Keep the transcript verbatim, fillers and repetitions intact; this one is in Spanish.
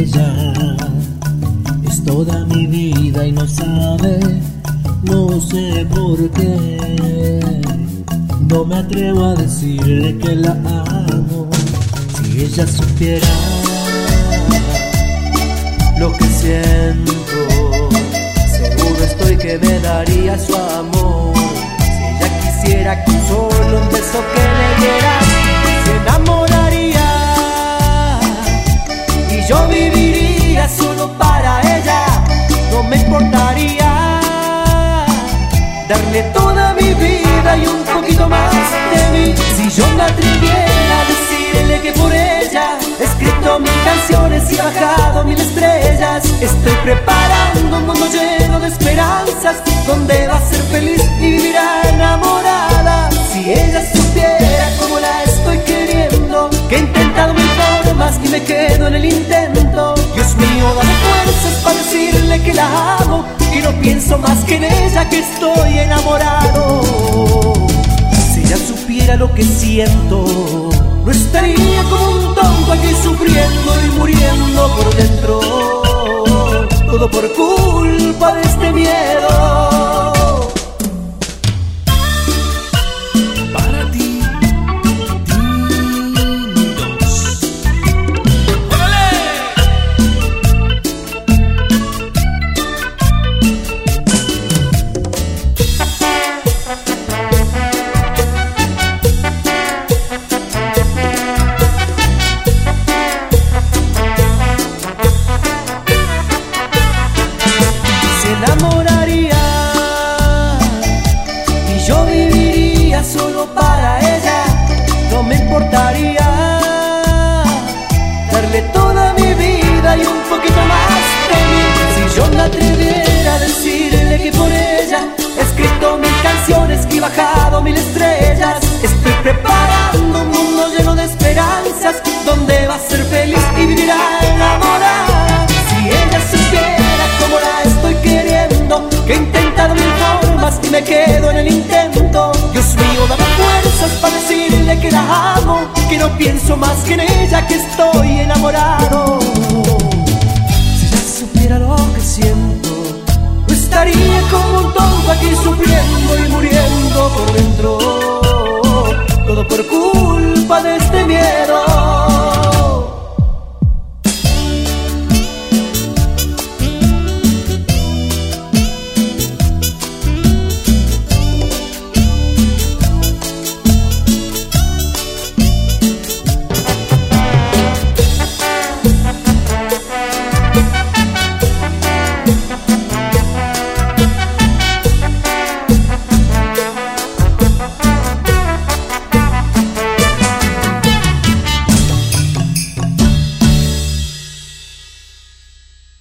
ella es toda mi vida y no sabe, no sé por qué. No me atrevo a decirle que la amo. Si ella supiera lo que siento, seguro estoy que me daría su amor. Si ella quisiera con solo un beso que le diera, se enamoraría y yo viviría solo para ella. No me importaría darle toda mi vida y un poquito más de mí. Si yo me atreviera a decirle que por ella he escrito mil canciones y bajado mil estrellas, estoy preparando un mundo lleno de esperanzas, donde va a ser feliz y vivirá enamorada. Si ella supiera cómo la estoy queriendo, que he intentado mil formas y me quedo en el intento. Dios mío, dame fuerzas para decirle que la amo, y no pienso más que en ella, que estoy enamorado. Si ella supiera lo que siento, no estaría como un tonto aquí sufriendo y muriendo por dentro, todo por culpa de este miedo. Para ti, tímidos. ¡Órale! Se enamoraría y yo viviría solo para ella. No me importaría darle toda mi vida y un poquito más de mí. Si yo me atreviera a decirle que por ella he escrito mil canciones y bajado mil estrellas, estoy preparando un mundo lleno de esperanzas, donde va a ser feliz y vivirá enamorada. Si ella supiera cómo la estoy queriendo, que he intentado mil formas y me quedo en el intento. Dios mío, dame fuerzas para decirle que la amo, que no pienso más que en ella, que estoy enamorado. Si ella supiera lo que siento, no estaría como un tonto aquí sufriendo y muriendo por dentro, todo por culpa